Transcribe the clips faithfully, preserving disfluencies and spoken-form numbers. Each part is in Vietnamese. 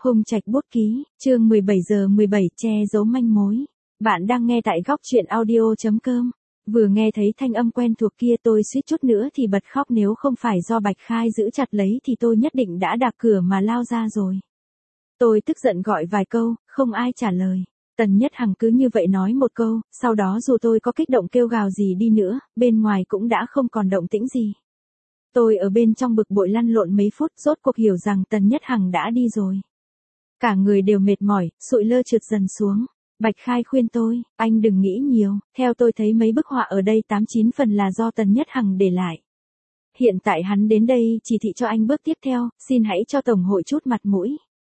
Hùng Trạch bút ký, chương mười bảy giờ mười bảy che giấu manh mối. Bạn đang nghe tại góc truyện audio chấm com. Vừa nghe thấy thanh âm quen thuộc kia tôi suýt chút nữa thì bật khóc, nếu không phải do Bạch Khai giữ chặt lấy thì tôi nhất định đã đạp cửa mà lao ra rồi. Tôi tức giận gọi vài câu, không ai trả lời. Tần Nhất Hằng cứ như vậy nói một câu, sau đó dù tôi có kích động kêu gào gì đi nữa, bên ngoài cũng đã không còn động tĩnh gì. Tôi ở bên trong bực bội lăn lộn mấy phút, rốt cuộc hiểu rằng Tần Nhất Hằng đã đi rồi. Cả người đều mệt mỏi, sụi lơ trượt dần xuống. Bạch Khai khuyên tôi, anh đừng nghĩ nhiều, theo tôi thấy mấy bức họa ở đây tám chín phần là do Tần Nhất Hằng để lại. Hiện tại hắn đến đây chỉ thị cho anh bước tiếp theo, xin hãy cho Tổng hội chút mặt mũi.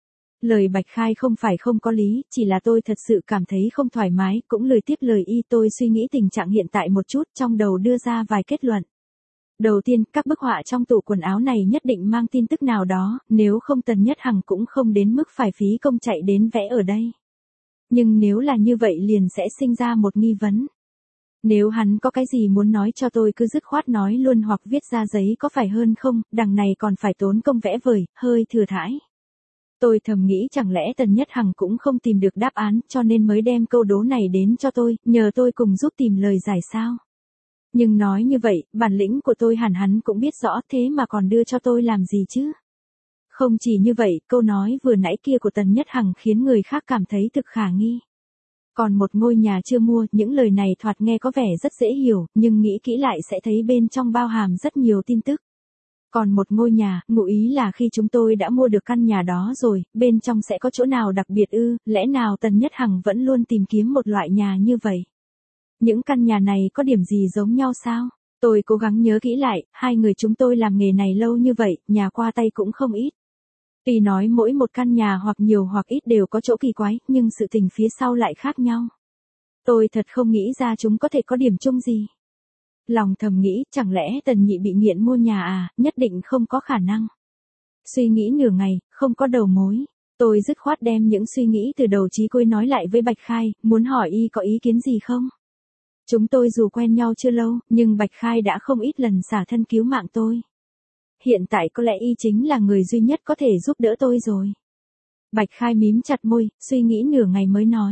Lời Bạch Khai không phải không có lý, chỉ là tôi thật sự cảm thấy không thoải mái, cũng lười tiếp lời y. Tôi suy nghĩ tình trạng hiện tại một chút, trong đầu đưa ra vài kết luận. Đầu tiên, các bức họa trong tủ quần áo này nhất định mang tin tức nào đó, nếu không Tần Nhất Hằng cũng không đến mức phải phí công chạy đến vẽ ở đây. Nhưng nếu là như vậy liền sẽ sinh ra một nghi vấn. Nếu hắn có cái gì muốn nói cho tôi cứ dứt khoát nói luôn hoặc viết ra giấy có phải hơn không, đằng này còn phải tốn công vẽ vời, hơi thừa thãi. Tôi thầm nghĩ chẳng lẽ Tần Nhất Hằng cũng không tìm được đáp án cho nên mới đem câu đố này đến cho tôi, nhờ tôi cùng giúp tìm lời giải sao. Nhưng nói như vậy, bản lĩnh của tôi hẳn hắn cũng biết rõ, thế mà còn đưa cho tôi làm gì chứ? Không chỉ như vậy, câu nói vừa nãy kia của Tần Nhất Hằng khiến người khác cảm thấy thực khả nghi. Còn một ngôi nhà chưa mua, những lời này thoạt nghe có vẻ rất dễ hiểu, nhưng nghĩ kỹ lại sẽ thấy bên trong bao hàm rất nhiều tin tức. Còn một ngôi nhà, ngụ ý là khi chúng tôi đã mua được căn nhà đó rồi, bên trong sẽ có chỗ nào đặc biệt ư, lẽ nào Tần Nhất Hằng vẫn luôn tìm kiếm một loại nhà như vậy? Những căn nhà này có điểm gì giống nhau sao? Tôi cố gắng nhớ kỹ lại, hai người chúng tôi làm nghề này lâu như vậy, nhà qua tay cũng không ít. Tuy nói mỗi một căn nhà hoặc nhiều hoặc ít đều có chỗ kỳ quái, nhưng sự tình phía sau lại khác nhau. Tôi thật không nghĩ ra chúng có thể có điểm chung gì. Lòng thầm nghĩ, chẳng lẽ Tần Nhị bị nghiện mua nhà à, nhất định không có khả năng. Suy nghĩ nửa ngày, không có đầu mối. Tôi dứt khoát đem những suy nghĩ từ đầu chí cuối nói lại với Bạch Khai, muốn hỏi y có ý kiến gì không? Chúng tôi dù quen nhau chưa lâu, nhưng Bạch Khai đã không ít lần xả thân cứu mạng tôi. Hiện tại có lẽ y chính là người duy nhất có thể giúp đỡ tôi rồi. Bạch Khai mím chặt môi, suy nghĩ nửa ngày mới nói.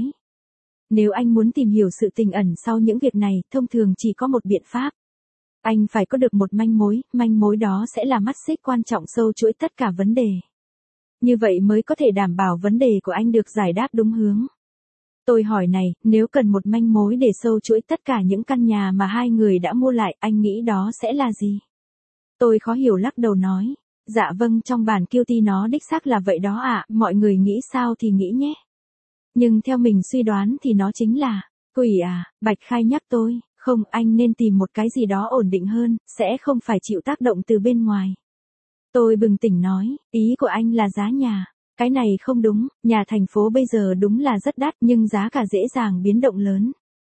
Nếu anh muốn tìm hiểu sự tình ẩn sau những việc này, thông thường chỉ có một biện pháp. Anh phải có được một manh mối, manh mối đó sẽ là mắt xích quan trọng sâu chuỗi tất cả vấn đề. Như vậy mới có thể đảm bảo vấn đề của anh được giải đáp đúng hướng. Tôi hỏi này, nếu cần một manh mối để sâu chuỗi tất cả những căn nhà mà hai người đã mua lại, anh nghĩ đó sẽ là gì? Tôi khó hiểu lắc đầu nói, dạ vâng, trong bản kiêu ti nó đích xác là vậy đó ạ, mọi người nghĩ sao thì nghĩ nhé. Nhưng theo mình suy đoán thì nó chính là, quỷ à, Bạch Khai nhắc tôi, không, anh nên tìm một cái gì đó ổn định hơn, sẽ không phải chịu tác động từ bên ngoài. Tôi bừng tỉnh nói, ý của anh là giá nhà. Cái này không đúng, nhà thành phố bây giờ đúng là rất đắt nhưng giá cả dễ dàng biến động lớn.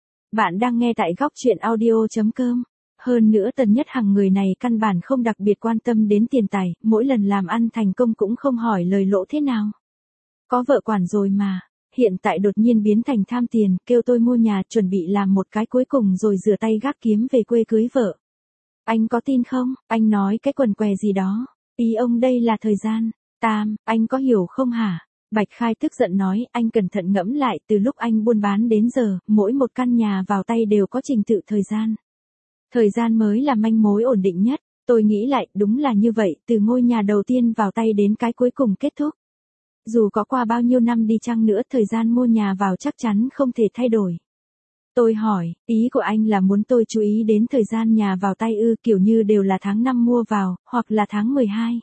Bạn đang nghe tại góc truyện audio chấm com. Hơn nữa Tần Nhất Hằng người này căn bản không đặc biệt quan tâm đến tiền tài, mỗi lần làm ăn thành công cũng không hỏi lời lỗ thế nào. Có vợ quản rồi mà, hiện tại đột nhiên biến thành tham tiền, kêu tôi mua nhà chuẩn bị làm một cái cuối cùng rồi rửa tay gác kiếm về quê cưới vợ. Anh có tin không? Anh nói cái quần què gì đó. Ý ông đây là thời gian. Tam, anh có hiểu không hả? Bạch Khai tức giận nói, anh cẩn thận ngẫm lại, từ lúc anh buôn bán đến giờ, mỗi một căn nhà vào tay đều có trình tự thời gian. Thời gian mới là manh mối ổn định nhất. Tôi nghĩ lại, đúng là như vậy, từ ngôi nhà đầu tiên vào tay đến cái cuối cùng kết thúc. Dù có qua bao nhiêu năm đi chăng nữa, thời gian mua nhà vào chắc chắn không thể thay đổi. Tôi hỏi, ý của anh là muốn tôi chú ý đến thời gian nhà vào tay ư, kiểu như đều là tháng năm mua vào, hoặc là tháng mười hai.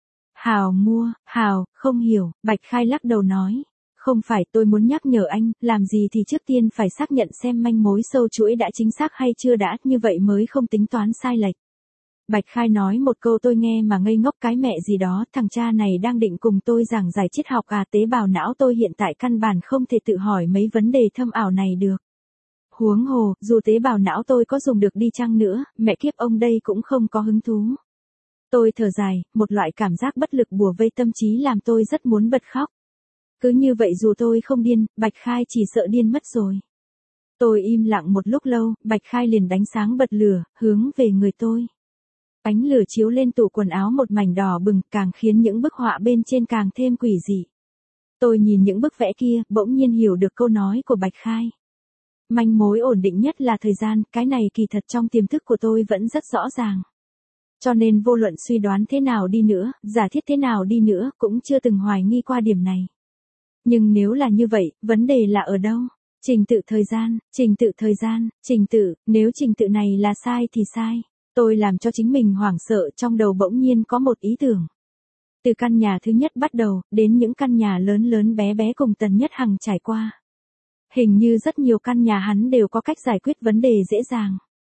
Hào mua, Hào, không hiểu, Bạch Khai lắc đầu nói. Không phải, tôi muốn nhắc nhở anh, làm gì thì trước tiên phải xác nhận xem manh mối sâu chuỗi đã chính xác hay chưa đã, như vậy mới không tính toán sai lệch. Bạch Khai nói một câu tôi nghe mà ngây ngốc cái mẹ gì đó, thằng cha này đang định cùng tôi giảng giải triết học à, tế bào não tôi hiện tại căn bản không thể tự hỏi mấy vấn đề thâm ảo này được. Huống hồ, dù tế bào não tôi có dùng được đi chăng nữa, mẹ kiếp ông đây cũng không có hứng thú. Tôi thở dài, một loại cảm giác bất lực bủa vây tâm trí làm tôi rất muốn bật khóc. Cứ như vậy dù tôi không điên, Bạch Khai chỉ sợ điên mất rồi. Tôi im lặng một lúc lâu, Bạch Khai liền đánh sáng bật lửa, hướng về người tôi. Ánh lửa chiếu lên tủ quần áo một mảnh đỏ bừng, càng khiến những bức họa bên trên càng thêm quỷ dị. Tôi nhìn những bức vẽ kia, bỗng nhiên hiểu được câu nói của Bạch Khai. Manh mối ổn định nhất là thời gian, cái này kỳ thật trong tiềm thức của tôi vẫn rất rõ ràng. Cho nên vô luận suy đoán thế nào đi nữa, giả thiết thế nào đi nữa, cũng chưa từng hoài nghi qua điểm này. Nhưng nếu là như vậy, vấn đề là ở đâu? Trình tự thời gian, trình tự thời gian, trình tự, nếu trình tự này là sai thì sai. Tôi làm cho chính mình hoảng sợ, trong đầu bỗng nhiên có một ý tưởng. Từ căn nhà thứ nhất bắt đầu, đến những căn nhà lớn lớn bé bé cùng Tần Nhất Hằng trải qua. Hình như rất nhiều căn nhà hắn đều có cách giải quyết vấn đề dễ dàng.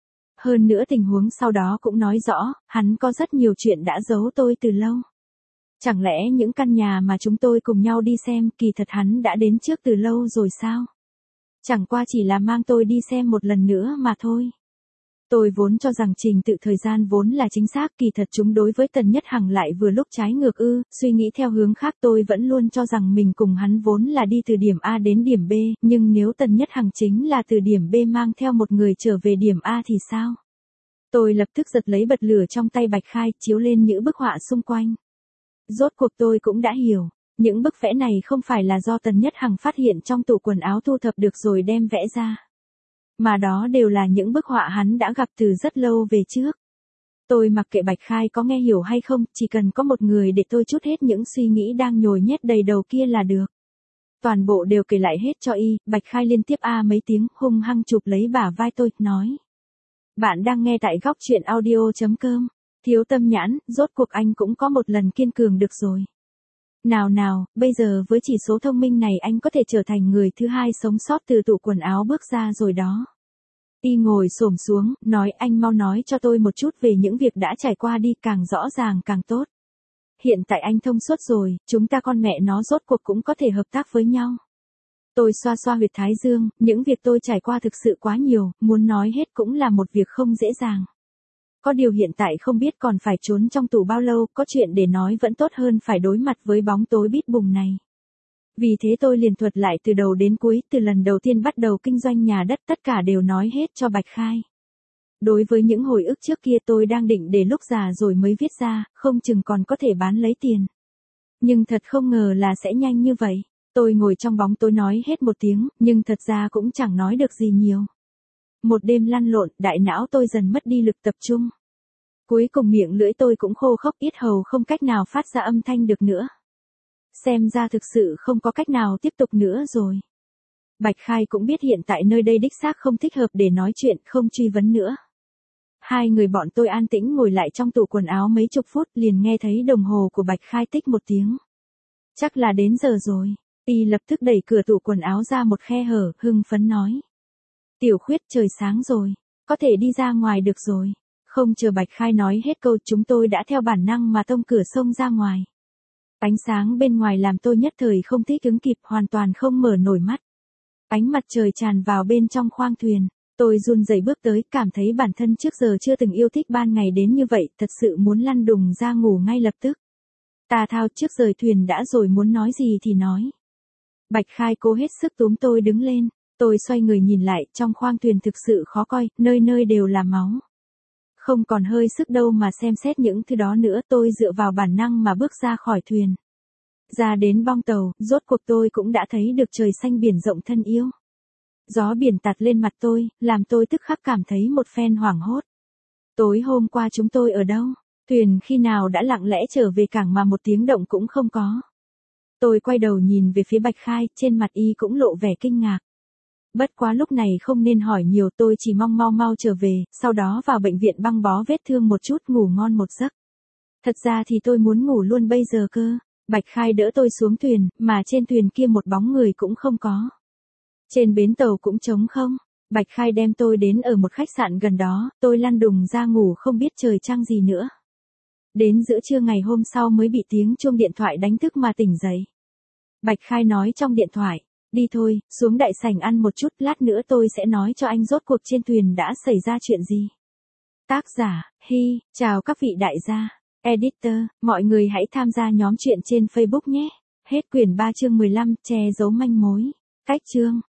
Hơn nữa tình huống sau đó cũng nói rõ, hắn có rất nhiều chuyện đã giấu tôi từ lâu. Chẳng lẽ những căn nhà mà chúng tôi cùng nhau đi xem, kỳ thật hắn đã đến trước từ lâu rồi sao? Chẳng qua chỉ là mang tôi đi xem một lần nữa mà thôi. Tôi vốn cho rằng trình tự thời gian vốn là chính xác, kỳ thật chúng đối với Tần Nhất Hằng lại vừa lúc trái ngược ư, suy nghĩ theo hướng khác tôi vẫn luôn cho rằng mình cùng hắn vốn là đi từ điểm A đến điểm B, nhưng nếu Tần Nhất Hằng chính là từ điểm B mang theo một người trở về điểm A thì sao? Tôi lập tức giật lấy bật lửa trong tay Bạch Khai, chiếu lên những bức họa xung quanh. Rốt cuộc tôi cũng đã hiểu, những bức vẽ này không phải là do Tần Nhất Hằng phát hiện trong tủ quần áo thu thập được rồi đem vẽ ra. Mà đó đều là những bức họa hắn đã gặp từ rất lâu về trước. Tôi mặc kệ Bạch Khai có nghe hiểu hay không, chỉ cần có một người để tôi trút hết những suy nghĩ đang nhồi nhét đầy đầu kia là được. Toàn bộ đều kể lại hết cho y, Bạch Khai liên tiếp a mấy tiếng, hung hăng chụp lấy bả vai tôi, nói. Bạn đang nghe tại góc truyện audio chấm com. Thiếu tâm nhãn, rốt cuộc anh cũng có một lần kiên cường được rồi. Nào nào, bây giờ với chỉ số thông minh này anh có thể trở thành người thứ hai sống sót từ tủ quần áo bước ra rồi đó. Y ngồi xổm xuống, nói anh mau nói cho tôi một chút về những việc đã trải qua đi, càng rõ ràng càng tốt. Hiện tại anh thông suốt rồi, chúng ta con mẹ nó rốt cuộc cũng có thể hợp tác với nhau. Tôi xoa xoa huyệt thái dương, những việc tôi trải qua thực sự quá nhiều, muốn nói hết cũng là một việc không dễ dàng. Có điều hiện tại không biết còn phải trốn trong tù bao lâu, có chuyện để nói vẫn tốt hơn phải đối mặt với bóng tối bít bùng này. Vì thế tôi liền thuật lại từ đầu đến cuối, từ lần đầu tiên bắt đầu kinh doanh nhà đất, tất cả đều nói hết cho Bạch Khai. Đối với những hồi ức trước kia tôi đang định để lúc già rồi mới viết ra, không chừng còn có thể bán lấy tiền. Nhưng thật không ngờ là sẽ nhanh như vậy. Tôi ngồi trong bóng tối nói hết một tiếng, nhưng thật ra cũng chẳng nói được gì nhiều. Một đêm lăn lộn, đại não tôi dần mất đi lực tập trung. Cuối cùng miệng lưỡi tôi cũng khô khốc, yết hầu không cách nào phát ra âm thanh được nữa. Xem ra thực sự không có cách nào tiếp tục nữa rồi. Bạch Khai cũng biết hiện tại nơi đây đích xác không thích hợp để nói chuyện, không truy vấn nữa. Hai người bọn tôi an tĩnh ngồi lại trong tủ quần áo mấy chục phút, liền nghe thấy đồng hồ của Bạch Khai tích một tiếng. Chắc là đến giờ rồi. Y lập tức đẩy cửa tủ quần áo ra một khe hở, hưng phấn nói. Tiểu Khuyết, trời sáng rồi, có thể đi ra ngoài được rồi. Không chờ Bạch Khai nói hết câu, chúng tôi đã theo bản năng mà tông cửa xông ra ngoài. Ánh sáng bên ngoài làm tôi nhất thời không thích ứng kịp, hoàn toàn không mở nổi mắt. Ánh mặt trời tràn vào bên trong khoang thuyền. Tôi run rẩy bước tới, cảm thấy bản thân trước giờ chưa từng yêu thích ban ngày đến như vậy, thật sự muốn lăn đùng ra ngủ ngay lập tức. Tà thao, trước rời thuyền đã rồi, muốn nói gì thì nói. Bạch Khai cố hết sức túm tôi đứng lên. Tôi xoay người nhìn lại, trong khoang thuyền thực sự khó coi, nơi nơi đều là máu. Không còn hơi sức đâu mà xem xét những thứ đó nữa, tôi dựa vào bản năng mà bước ra khỏi thuyền. Ra đến bong tàu, rốt cuộc tôi cũng đã thấy được trời xanh biển rộng thân yêu. Gió biển tạt lên mặt tôi, làm tôi tức khắc cảm thấy một phen hoảng hốt. Tối hôm qua chúng tôi ở đâu? Thuyền khi nào đã lặng lẽ trở về cảng mà một tiếng động cũng không có. Tôi quay đầu nhìn về phía Bạch Khai, trên mặt y cũng lộ vẻ kinh ngạc. Bất quá lúc này không nên hỏi nhiều, tôi chỉ mong mau mau trở về, sau đó vào bệnh viện băng bó vết thương một chút, ngủ ngon một giấc. Thật ra thì tôi muốn ngủ luôn bây giờ cơ. Bạch Khai đỡ tôi xuống thuyền, mà trên thuyền kia một bóng người cũng không có. Trên bến tàu cũng trống không. Bạch Khai đem tôi đến ở một khách sạn gần đó, tôi lăn đùng ra ngủ không biết trời trăng gì nữa. Đến giữa trưa ngày hôm sau mới bị tiếng chuông điện thoại đánh thức mà tỉnh dậy. Bạch Khai nói trong điện thoại, đi thôi, xuống đại sảnh ăn một chút, lát nữa tôi sẽ nói cho anh rốt cuộc trên thuyền đã xảy ra chuyện gì. Tác giả, Hy, chào các vị đại gia. Editor, mọi người hãy tham gia nhóm chuyện trên Facebook nhé. Hết quyển ba chương mười lăm, che giấu manh mối. Cách chương.